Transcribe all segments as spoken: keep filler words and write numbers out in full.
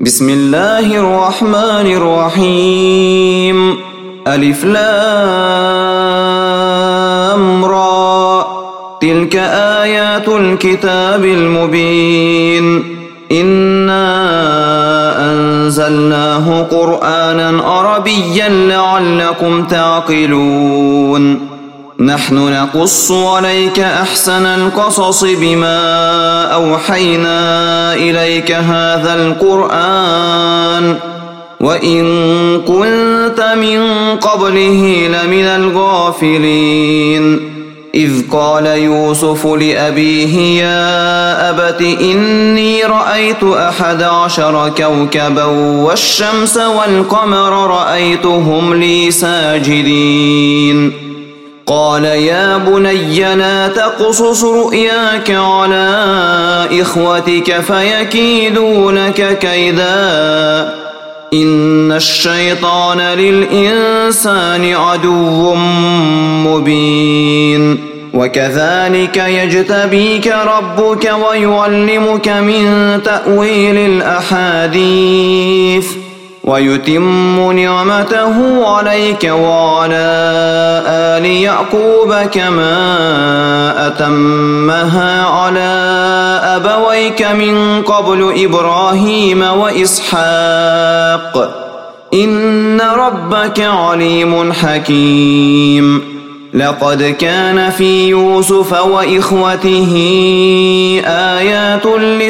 بسم الله الرحمن الرحيم. ألف لام را، تلك آيات الكتاب المبين. إنا أنزلناه قرآنا عربيا لعلكم تعقلون. نحن نقص عليك أحسن القصص بما أوحينا إليك هذا القرآن وإن كنت من قبله لمن الغافلين. إذ قال يوسف لأبيه يا أبت إني رأيت أحد عشر كوكبا والشمس والقمر رأيتهم لي ساجدين. قال يا بني لا تقصص رؤياك على إخوتك فيكيدوا لك كيدا إن الشيطان للإنسان عدو مبين. وكذلك يجتبيك ربك ويعلمك من تأويل الأحاديث ويتم نعمته عليك وعلى آل يعقوب كما أتمها على أبويك من قبل إبراهيم وإسحاق إن ربك عليم حكيم. لقد كان في يوسف وإخوته آيات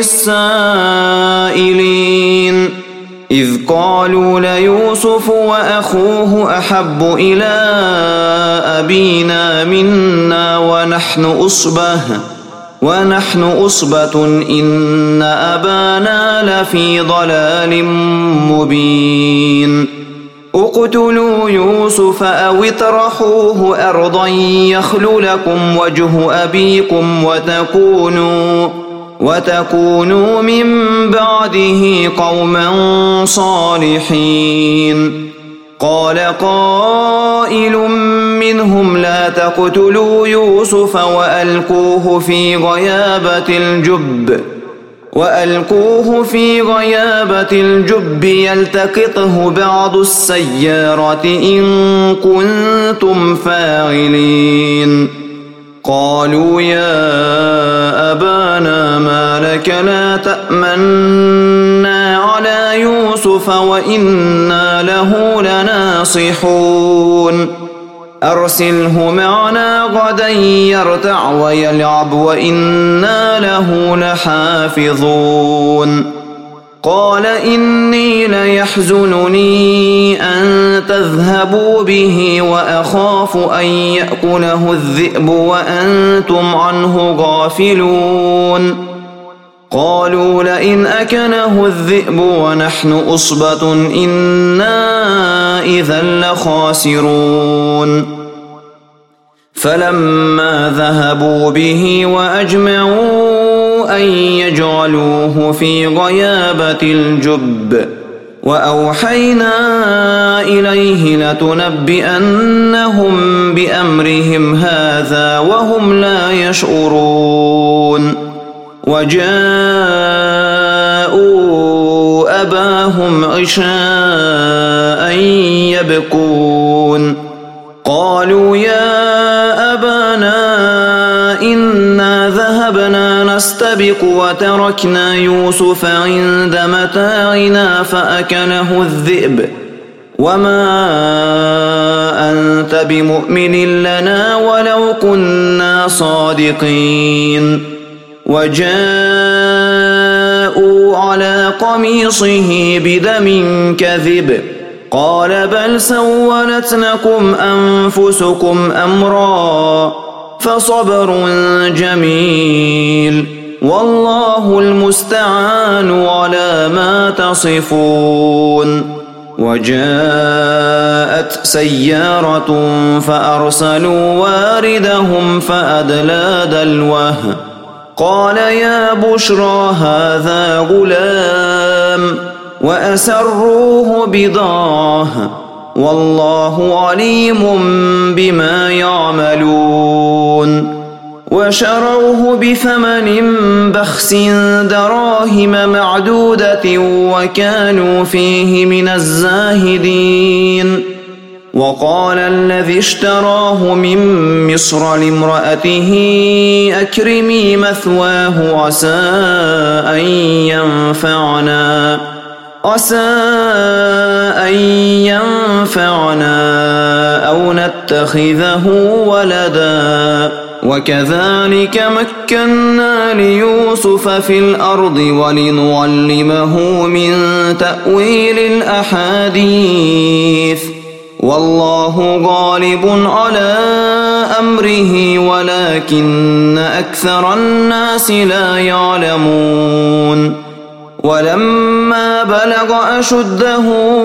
للسائلين إذ قالوا ليوسف وأخوه أحب إلى أبينا منا ونحن أصبة ونحن أصبة إن أبانا لفي ضلال مبين. اقتلوا يوسف أو اطرحوه أرضا يخل لكم وجه أبيكم وتكونوا وتكونوا من بعده قوما صالحين. قال قائل منهم لا تقتلوا يوسف وألقوه في غيابة الجب وألقوه في غيابة الجب يلتقطه بعض السيارة إن كنتم فاعلين. قالوا يا أبانا ما لك لا تأمنا على يوسف وإنا له لناصحون. أرسله معنا غدا يرتع ويلعب وإنا له لحافظون. قال إني ليحزنني أن تذهبوا به وأخاف أن يأكله الذئب وأنتم عنه غافلون. قالوا لئن أكله الذئب ونحن أصبة إنا إذا لخاسرون. فلما ذهبوا به وأجمعوا أن يجعلوه في غيابة الجب وأوحينا إليه لتنبئنهم بأمرهم هذا وهم لا يشعرون. وجاءوا أباهم عشاء يبكون. قالوا يا أبانا إنا ذهبنا نستبق وتركنا يوسف عند متاعنا فأكله الذئب وما أنت بمؤمن لنا ولو كنا صادقين. وجاءوا على قميصه بدم كذب قال بل سولت لكم أنفسكم أمرا فصبر جميل والله المستعان على ما تصفون. وجاءت سيارة فأرسلوا واردهم فأدلى دلوه قال يا بشرى هذا غلام وأسروه بضاعة والله عليم بما يعملون. وشروه بثمن بخس دراهم معدودة وكانوا فيه من الزاهدين. وقال الذي اشتراه من مصر لامرأته أكرمي مثواه عسى أن ينفعنا عسى أن ينفعنا أو نتخذه ولدا وكذلك مكنا ليوسف في الأرض ولنعلمه من تأويل الأحاديث والله غالب على أمره ولكن أكثر الناس لا يعلمون. ولما بلغ أشده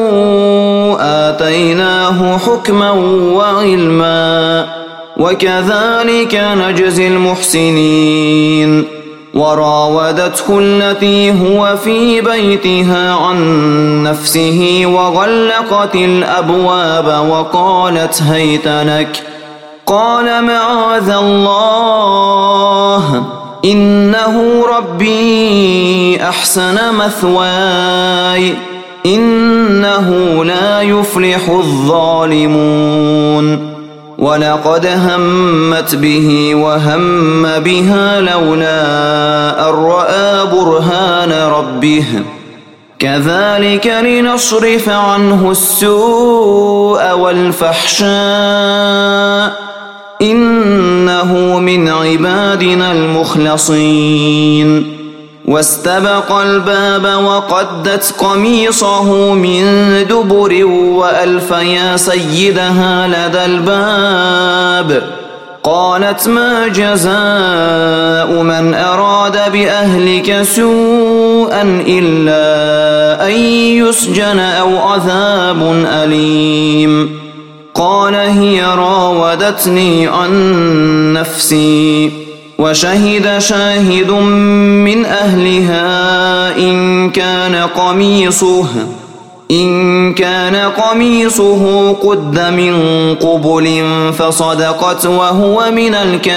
آتيناه حكما وعلما وكذلك نجزي المحسنين. وراودته التي هو في بيتها عن نفسه وغلقت الأبواب وقالت هيت لك قال معاذ الله إنه ربي أحسن مثواي إنه لا يفلح الظالمون. ولقد همت به وهم بها لولا أن رأى برهان ربه كذلك لنصرف عنه السوء والفحشاء إنه من عبادنا المخلصين. واستبق الباب وقدت قميصه من دبر وألف يا سيدها لدى الباب قالت ما جزاء من أراد بأهلك سوءا إلا أن يسجن أو عذاب أليم. قال هي راودتني عن نفسي وشهد شاهد من أهلها إن كان قميصه إن كان قميصه قد من قبل فصدقت وهو من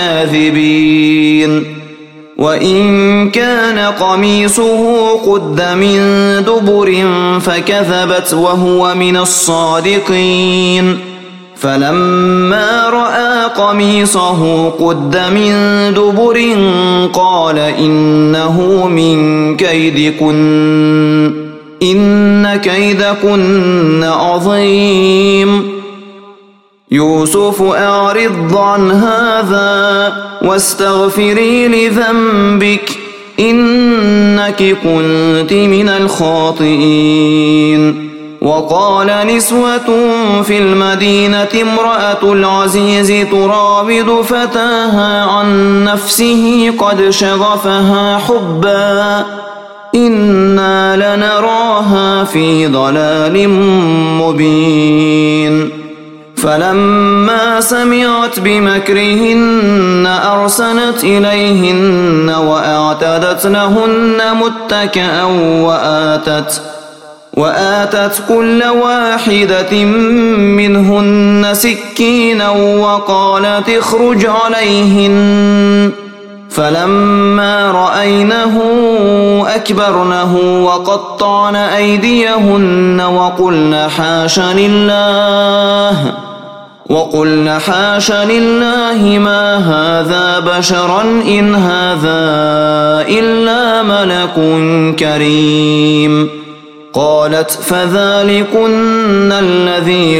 الكاذبين وإن كان قميصه قد من دبر فكذبت وهو من الصادقين. فلما رأى قميصه قد من دبر قال إنه من كيدكن إن كيدكن عظيم. يوسف أعرض عن هذا واستغفري لذنبك إنك كنت من الخاطئين. وقال نسوة في المدينة امرأة العزيز تراود فتاها عن نفسه قد شغفها حبا إنا لنراها في ضلال مبين. فلما سمعت بمكرهن أرسلت إليهن وأعتدت لهن متكئا وآتت وآتت كل واحدة منهن سكينا وقالت اخرج عليهن. فلما رأينه أكبرنه وقطعن أيديهن وقلن حاش لله وقلن حاش لله ما هذا بشرا إن هذا إلا ملك كريم. قالت فذلكن الذي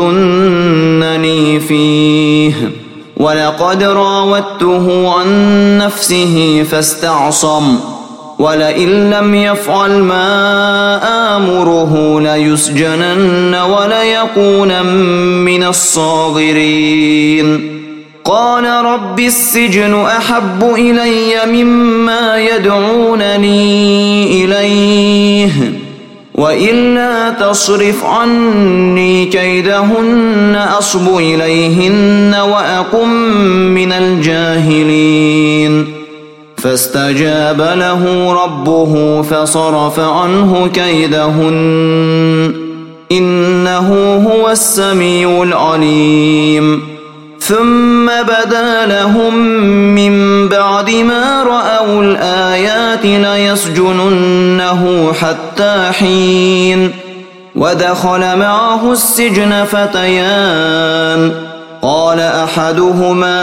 لمتنني فيه ولقد راودته عن نفسه فاستعصم ولئن لم يفعل ما آمره ليسجنن وليكون من الصاغرين. قال رب السجن أحب إلي مما يدعونني إليه وإلا تصرف عني كيدهن أصب إليهن وأكن من الجاهلين. فاستجاب له ربه فصرف عنه كيدهن إنه هو السميع العليم. ثم بدا لهم من بعد ما رأوا الآيات ليسجننه حتى حين ودخل معه السجن فتيان قال أحدهما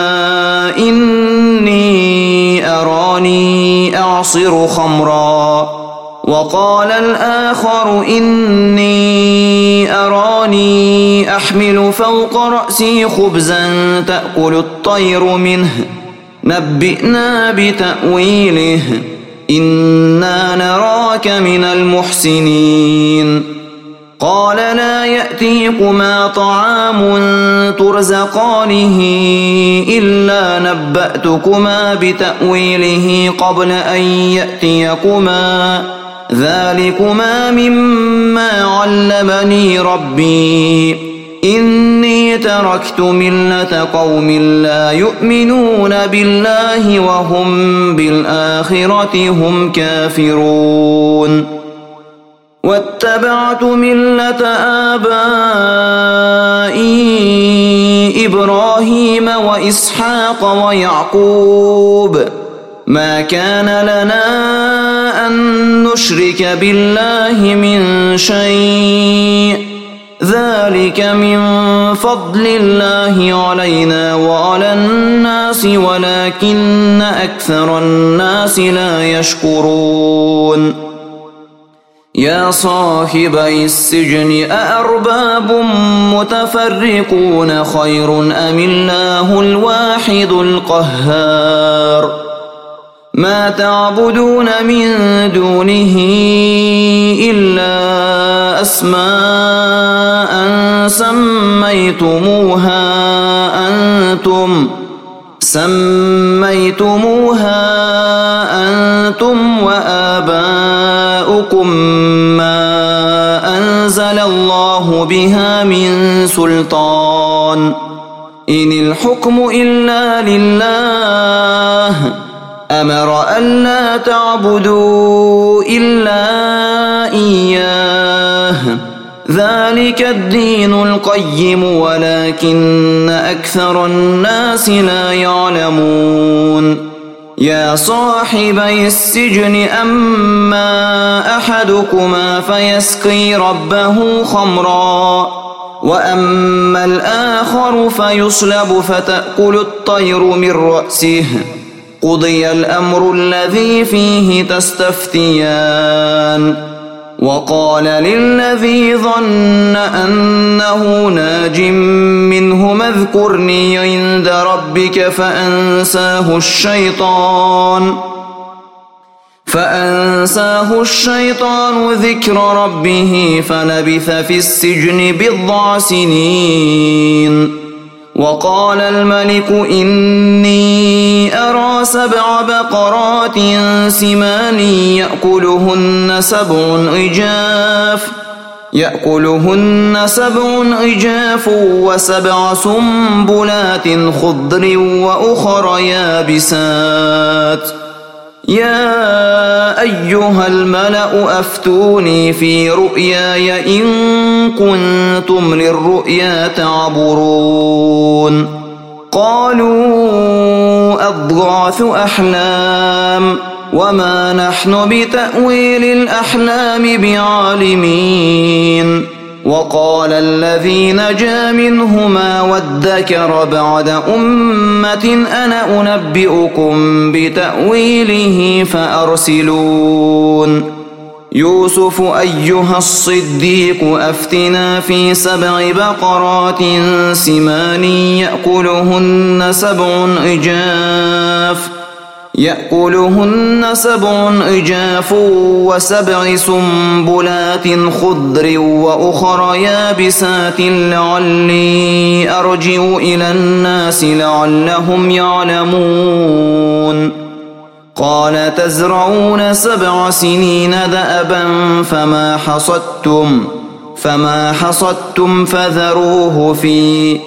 إني أراني أعصر خمرا وقال الآخر إني أراني أحمل فوق رأسي خبزا تأكل الطير منه نبئنا بتأويله إنا نراك من المحسنين قال لا يأتيكما طعام ترزقانه إلا نبأتكما بتأويله قبل أن يأتيكما ذلكما مما علمني ربي إني تركت ملة قوم لا يؤمنون بالله وهم بالآخرة هم كافرون واتبعت ملة آبائي إبراهيم وإسحاق ويعقوب ما كان لنا أن نشرك بالله من شيء ذلك من فضل الله علينا وعلى الناس ولكن أكثر الناس لا يشكرون يا صاحبي السجن أأرباب متفرقون خير أم الله الواحد القهار ما تعبدون من دونه إلا أسماء سميتموها أنتم سميتموها أنتم وآباؤكم ما أنزل الله بها من سلطان إن الحكم إلا لله أمر ألا تعبدوا إلا إياه ذلك الدين القيم ولكن أكثر الناس لا يعلمون يا صاحبي السجن أما أحدكما فيسقي ربه خمرا وأما الآخر فيصلب فتأكل الطير من رأسه قضي الأمر الذي فيه تستفتيان وقال للذي ظن أنه ناج منهما اذكرني عند ربك فأنساه الشيطان فأنساه الشيطان ذكر ربه فلبث في السجن بضع سنين وقال الملك إني أرى سبع بقرات سمان يأكلهن سبع عجاف يأكلهن سبع عجاف وسبع سنبلات خضر وأخر يابسات يا أيها الملأ أفتوني في رؤياي إن كنتم للرؤيا تعبرون قالوا أضغاث أحلام وما نحن بتأويل الأحلام بعالمين وقال الذي نجا منهما وادكر بعد أمة أنا أنبئكم بتأويله فأرسلون يوسف أيها الصديق أفتنا في سبع بقرات سمان يأكلهن سبع عجاف يأكلهن سبع عجاف وسبع سنبلات خضر وأخر يابسات لعلي أرجع إلى الناس لعلهم يعلمون قال تزرعون سبع سنين دأبا فما حصدتم فما حصدتم فذروه في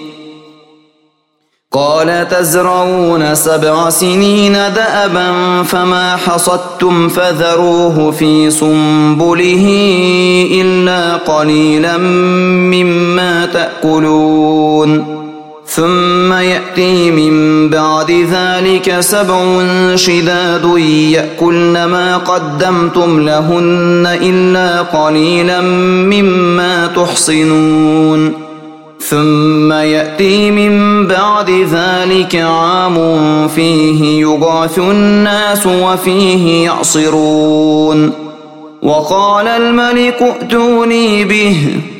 قال تزرعون سبع سنين دأبا فما حصدتم فذروه في سنبله إلا قليلا مما تأكلون ثم يأتي من بعد ذلك سبع شداد يأكلن ما قدمتم لهن إلا قليلا مما تحصنون ثم يأتي من بعد ذلك عام فيه يغاث الناس وفيه يعصرون وقال الملك ائتوني به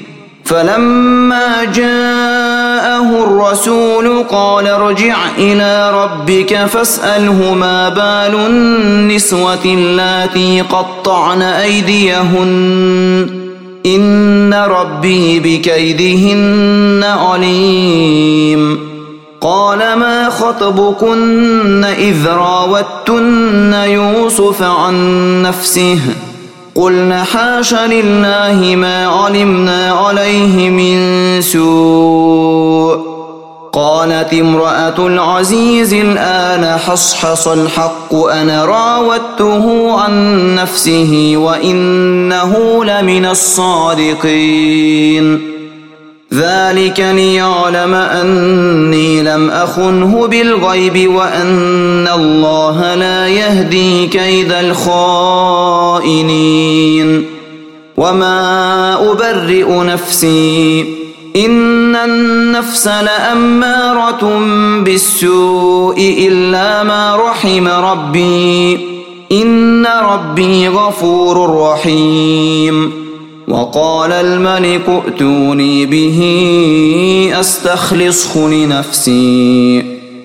فلما جاءه الرسول قال ارجع إلى ربك فاسأله ما بال النسوة اللاتي قطعن أيديهن إن ربي بكيدهن عليم قال ما خطبكن إذ راوتن يوسف عن نفسه قلنا حاش لله ما علمنا عليه من سوء قالت امرأة العزيز الآن حصحص الحق أنا راودته عن نفسه وإنه لمن الصادقين ذلك ليعلم أني لم أخنه بالغيب وأن الله لا يهدي كيد الخائنين وما أبرئ نفسي إن النفس لأمارة بالسوء إلا ما رحم ربي إن ربي غفور رحيم وقال الملك ائتوني به أستخلصه لنفسي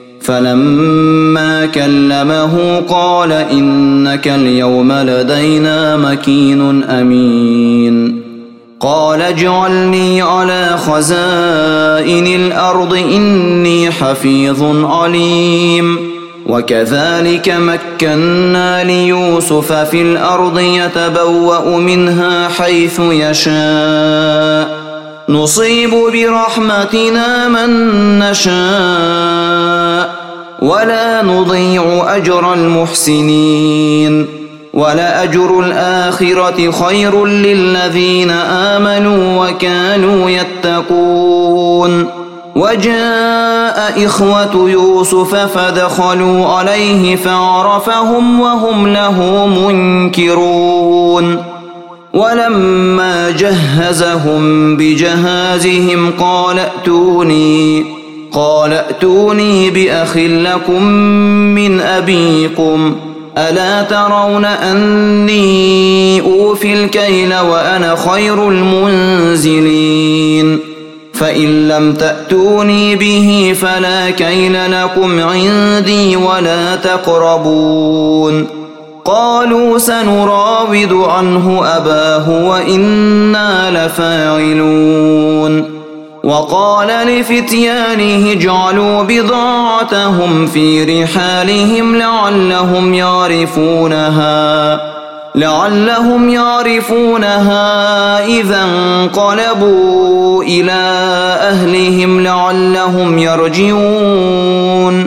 فلما كلمه قال إنك اليوم لدينا مكين أمين قال اجعلني على خزائن الأرض إني حفيظ عليم وكذلك مكنا ليوسف في الأرض يتبوأ منها حيث يشاء نصيب برحمتنا من نشاء ولا نضيع أجر المحسنين ولأجر الآخرة خير للذين آمنوا وكانوا يتقون وجاء إخوة يوسف فدخلوا عليه فعرفهم وهم له منكرون ولما جهزهم بجهازهم قال ائتوني قال ائتوني بأخ لكم من أبيكم ألا ترون أني أوفي الكيل وأنا خير المنزلين فإن لم تأتوني به فلا كيل لكم عندي ولا تقربون قالوا سنراود عنه أباه وإنا لفاعلون وقال لفتيانه اجعلوا بضاعتهم في رحالهم لعلهم يعرفونها لعلهم يعرفونها إذا انقلبوا إلى أهلهم لعلهم يرجعون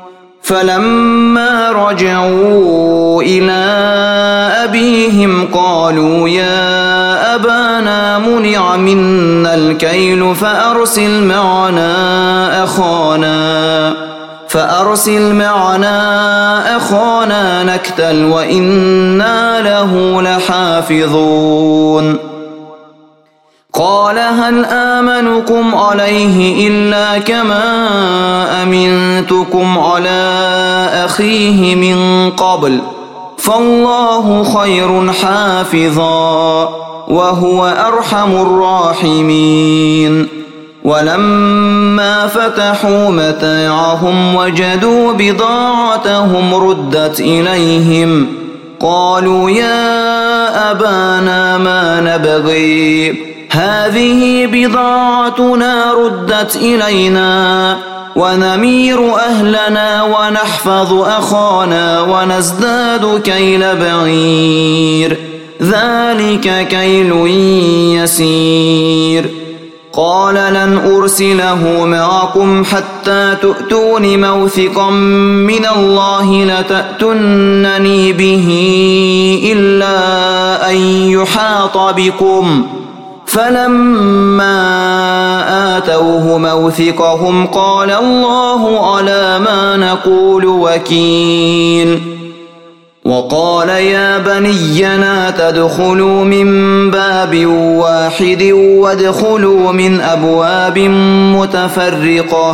فلما رجعوا إلى أبيهم قالوا يا أبانا منع منا الكيل فأرسل معنا أخانا فأرسل معنا أخانا نكتل وإنا له لحافظون قال هل آمنكم عليه إلا كما أمنتكم على أخيه من قبل فالله خير حافظا وهو أرحم الراحمين ولما فتحوا متاعهم وجدوا بضاعتهم ردت إليهم قالوا يا أبانا ما نبغي هذه بضاعتنا ردت إلينا ونمير أهلنا ونحفظ أخانا ونزداد كيل بعير ذلك كيل يسير قال لن أرسله معكم حتى تؤتون موثقا من الله لتأتنني به إلا أن يحاط بكم فلما آتوه موثقهم قال الله على ما نقول وكيل وقال يا بني لا تدخلوا من باب واحد وادخلوا من أبواب متفرقة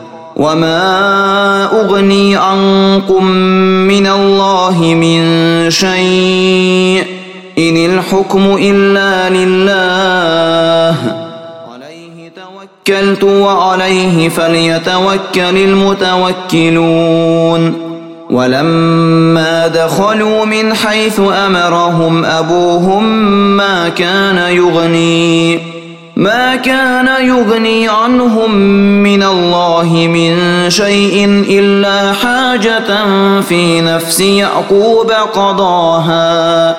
وما أغني عنكم من الله من شيء إن الحكم إلا لله عليه توكلت وعليه فليتوكل المتوكلون ولما دخلوا من حيث أمرهم أبوهم ما كان يغني ما كان يغني عنهم من الله من شيء إلا حاجة في نفس يعقوب قضاها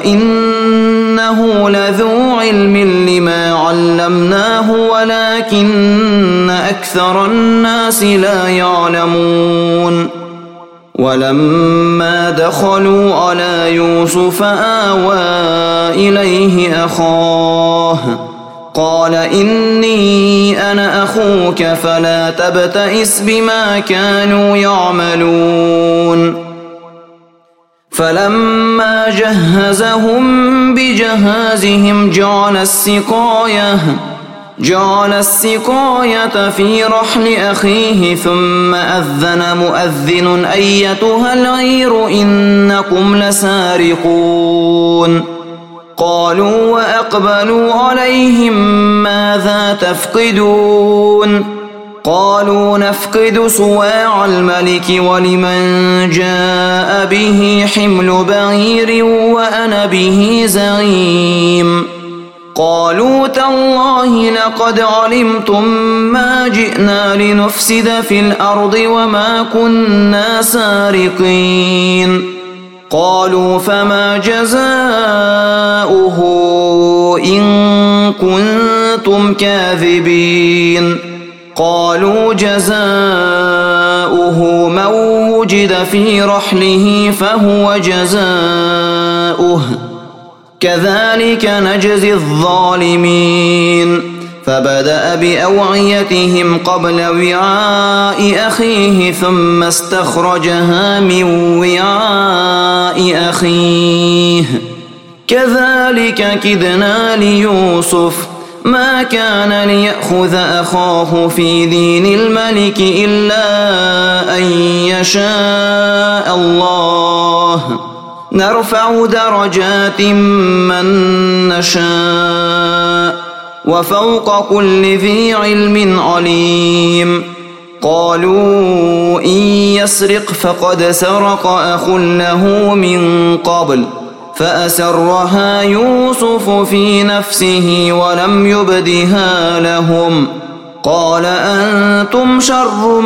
وإنه لذو علم لما علمناه ولكن أكثر الناس لا يعلمون ولما دخلوا على يوسف آوى إليه أخاه قال إني أنا أخوك فلا تبتئس بما كانوا يعملون فلما جهزهم بجهازهم جعل السقاية جعل السقاية في رحل أخيه ثم أذن مؤذن أيتها العير إنكم لسارقون قالوا وأقبلوا عليهم ماذا تفقدون قالوا نفقد صواع الملك ولمن جاء به حمل بعير وأنا به زعيم قالوا تالله لقد علمتم ما جئنا لنفسد في الأرض وما كنا سارقين قالوا فما جزاؤه إن كنتم كاذبين قالوا جزاؤه من وجد في رحله فهو جزاؤه كذلك نجزي الظالمين فبدأ بأوعيتهم قبل وعاء أخيه ثم استخرجها من وعاء أخيه كذلك كدنا ليوسف ما كان ليأخذ أخاه في دين الملك إلا أن يشاء الله نرفع درجات من نشاء وفوق كل ذي علم عليم قالوا إن يسرق فقد سرق أخ له من قبل فأسرها يوسف في نفسه ولم يبدها لهم قال أنتم شر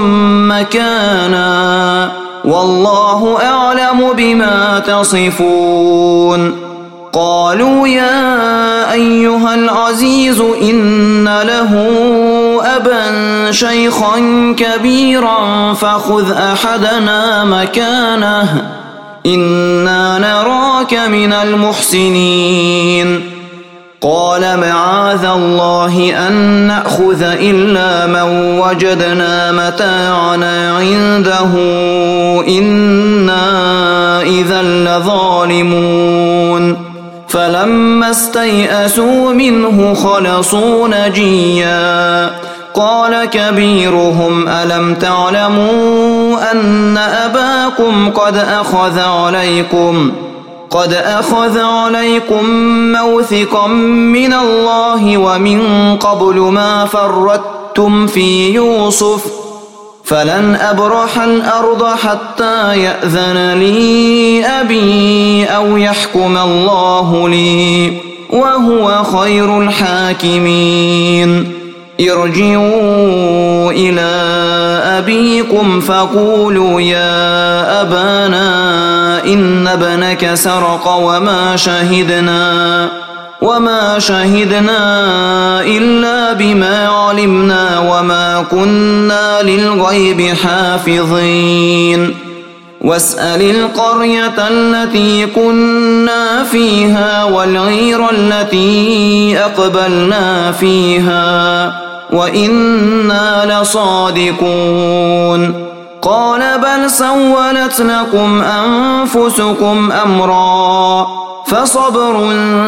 مكانا والله أعلم بما تصفون قالوا يا أيها العزيز إن له أبا شيخا كبيرا فخذ أحدنا مكانه إنا نراك من المحسنين قال معاذ الله أن نأخذ إلا من وجدنا متاعنا عنده إنا إذا لظالمون فلما استيئسوا منه خلصوا نجيا قال كبيرهم ألم تعلموا أن أباكم قد أخذ عليكم قد أخذ عليكم موثقا من الله ومن قبل ما فرطتم في يوسف فلن أبرح الأرض حتى يأذن لي أبي أو يحكم الله لي وهو خير الحاكمين ارجعوا إلى أبيكم فقولوا يا أبانا إن ابنك سرق وما شهدنا وما شهدنا إلا بما علمنا وما كنا للغيب حافظين واسأل القرية التي كنا فيها والعير التي أقبلنا فيها وإنا لصادقون قال بل سولت لكم أنفسكم أمرا فصبر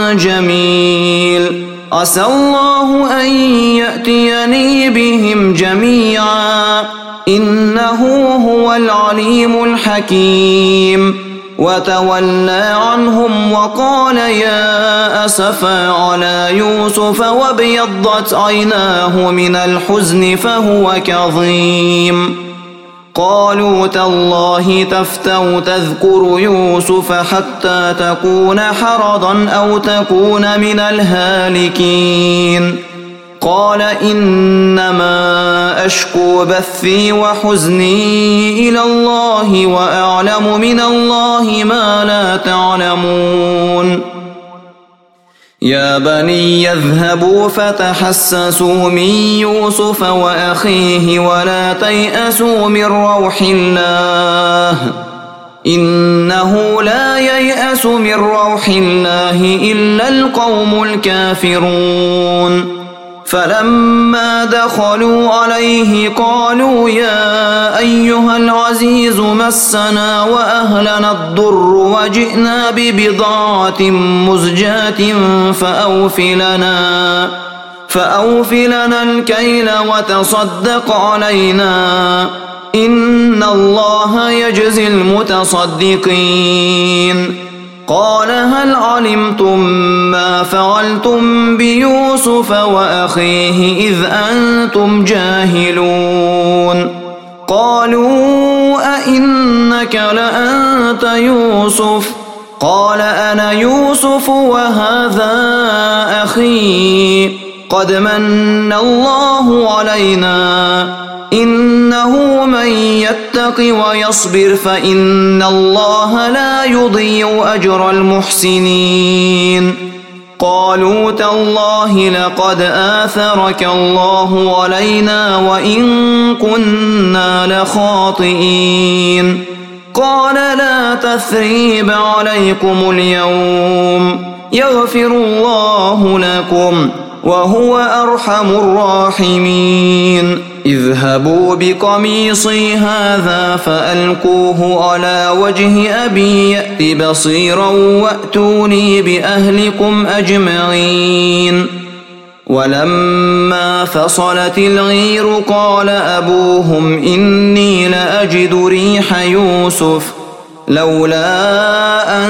جميل عسى الله أن يأتيني بهم جميعا إنه هو العليم الحكيم وتولى عنهم وقال يا أسفا على يوسف وابيضت عيناه من الحزن فهو كظيم قالوا تالله تفتأ تذكر يوسف حتى تكون حرضا أو تكون من الهالكين قال إنما أشكو بثي وحزني إلى الله وأعلم من الله ما لا تعلمون يا بني يذهبوا فتحسسوا من يوسف وأخيه ولا تيأسوا من روح الله إنه لا ييأس من روح الله إلا القوم الكافرون فلما دخلوا عليه قالوا يا أيها العزيز مسنا وأهلنا الضر وجئنا ببضاعة مزجاة فأوف لنا فأوف لنا الكيل وتصدق علينا إن الله يجزي المتصدقين قال هل علمتم ما فعلتم بيوسف وأخيه إذ أنتم جاهلون قالوا أئنك لأنت يوسف قال أنا يوسف وهذا أخي قد من الله علينا إنه من يتق ويصبر فإن الله لا يضيع أجر المحسنين قالوا تالله لقد آثرك الله علينا وإن كنا لخاطئين قال لا تثريب عليكم اليوم يغفر الله لكم وهو أرحم الراحمين اذهبوا بقميصي هذا فألقوه على وجه أبي يأت بصيرا وأتوني بأهلكم أجمعين ولما فصلت الغير قال أبوهم إني لأجد ريح يوسف لولا أن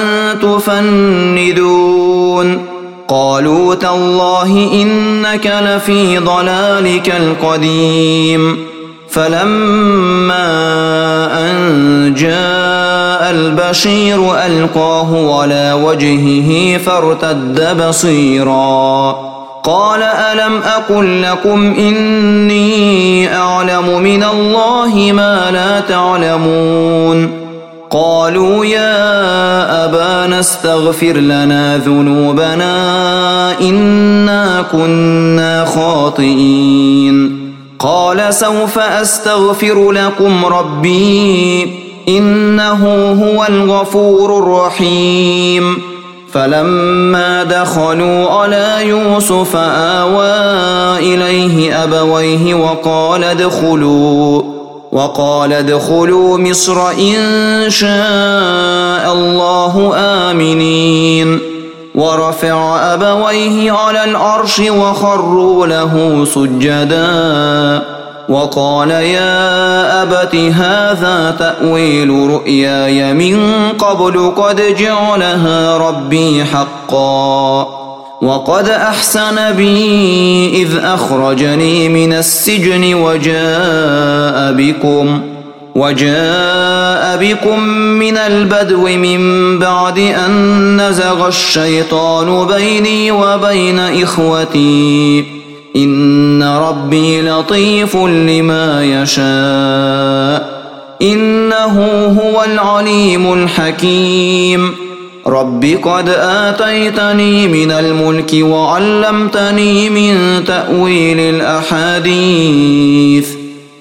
تفندون قالوا تالله إنك لفي ضلالك القديم فلما أن جاء البشير ألقاه على وجهه فارتد بصيرا قال ألم أقل لكم إني أعلم من الله ما لا تعلمون قالوا يا أبانا استغفر لنا ذنوبنا إنا كنا خاطئين قال سوف أستغفر لكم ربي إنه هو الغفور الرحيم فلما دخلوا على يوسف آوى إليه أبويه وقال ادخلوا وقال ادخلوا مصر إن شاء الله آمنين ورفع أبويه على العرش وخروا له سجدا وقال يا أبت هذا تأويل رؤياي من قبل قد جعلها ربي حقا وقد أحسن بي إذ أخرجني من السجن وجاء بكم وجاء بكم من البدو من بعد أن نزغ الشيطان بيني وبين إخوتي إن ربي لطيف لما يشاء إنه هو العليم الحكيم رب قد آتيتني من الملك وعلمتني من تأويل الأحاديث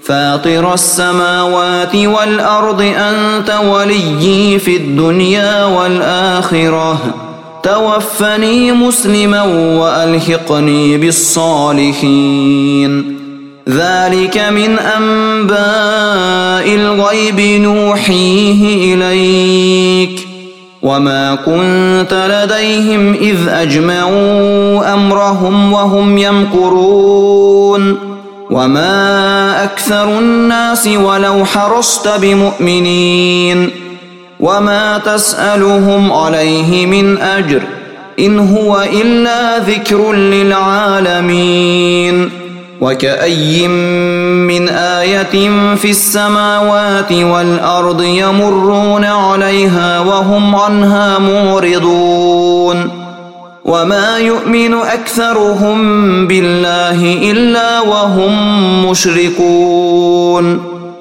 فاطر السماوات والأرض أنت وليي في الدنيا والآخرة توفني مسلما وألحقني بالصالحين ذلك من أنباء الغيب نوحيه إليك وما كنت لديهم إذ أجمعوا أمرهم وهم يمكرون وما أكثر الناس ولو حرصت بمؤمنين وما تسألهم عليه من أجر إن هو إلا ذكر للعالمين وكأي من آية في السماوات والأرض يمرون عليها وهم عنها معرضون وما يؤمن أكثرهم بالله إلا وهم مشركون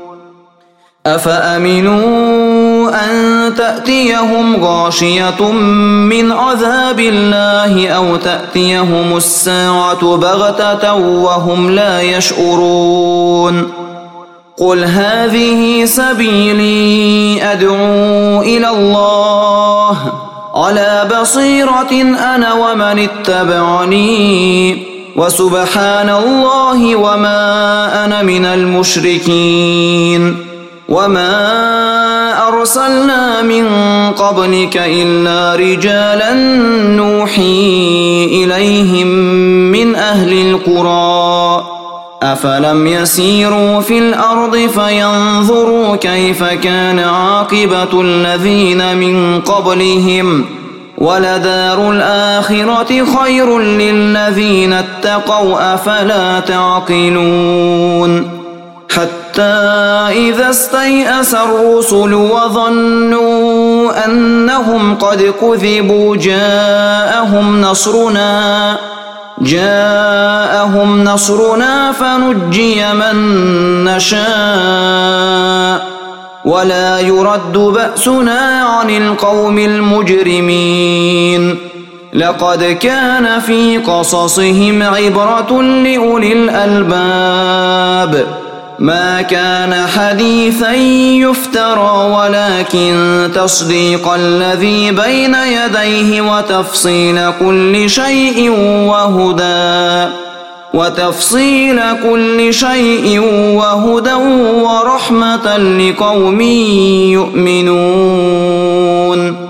أفأمنوا أن تأتيهم غاشية من عذاب الله أو تأتيهم الساعة بغتة وهم لا يشعرون قل هذه سبيلي أدعو إلى الله على بصيرة أنا ومن اتبعني وسبحان الله وما أنا من المشركين وما أرسلنا من قبلك إلا رجالا نوحي إليهم من أهل القرى أفلم يسيروا في الأرض فينظروا كيف كان عاقبة الذين من قبلهم ولدار الآخرة خير للذين اتقوا أفلا تعقلون حتى إذا استيأس الرسل وظنوا أنهم قد كذبوا جاءهم نصرنا جاءهم نصرنا فنجي من نشاء ولا يرد بأسنا عن القوم المجرمين لقد كان في قصصهم عبرة لأولي الألباب ما كان حديثا يفترى ولكن تصديق الذي بين يديه وتفصيل كل شيء وهدى وتفصيل كل شيء وهدى ورحمة لقوم يؤمنون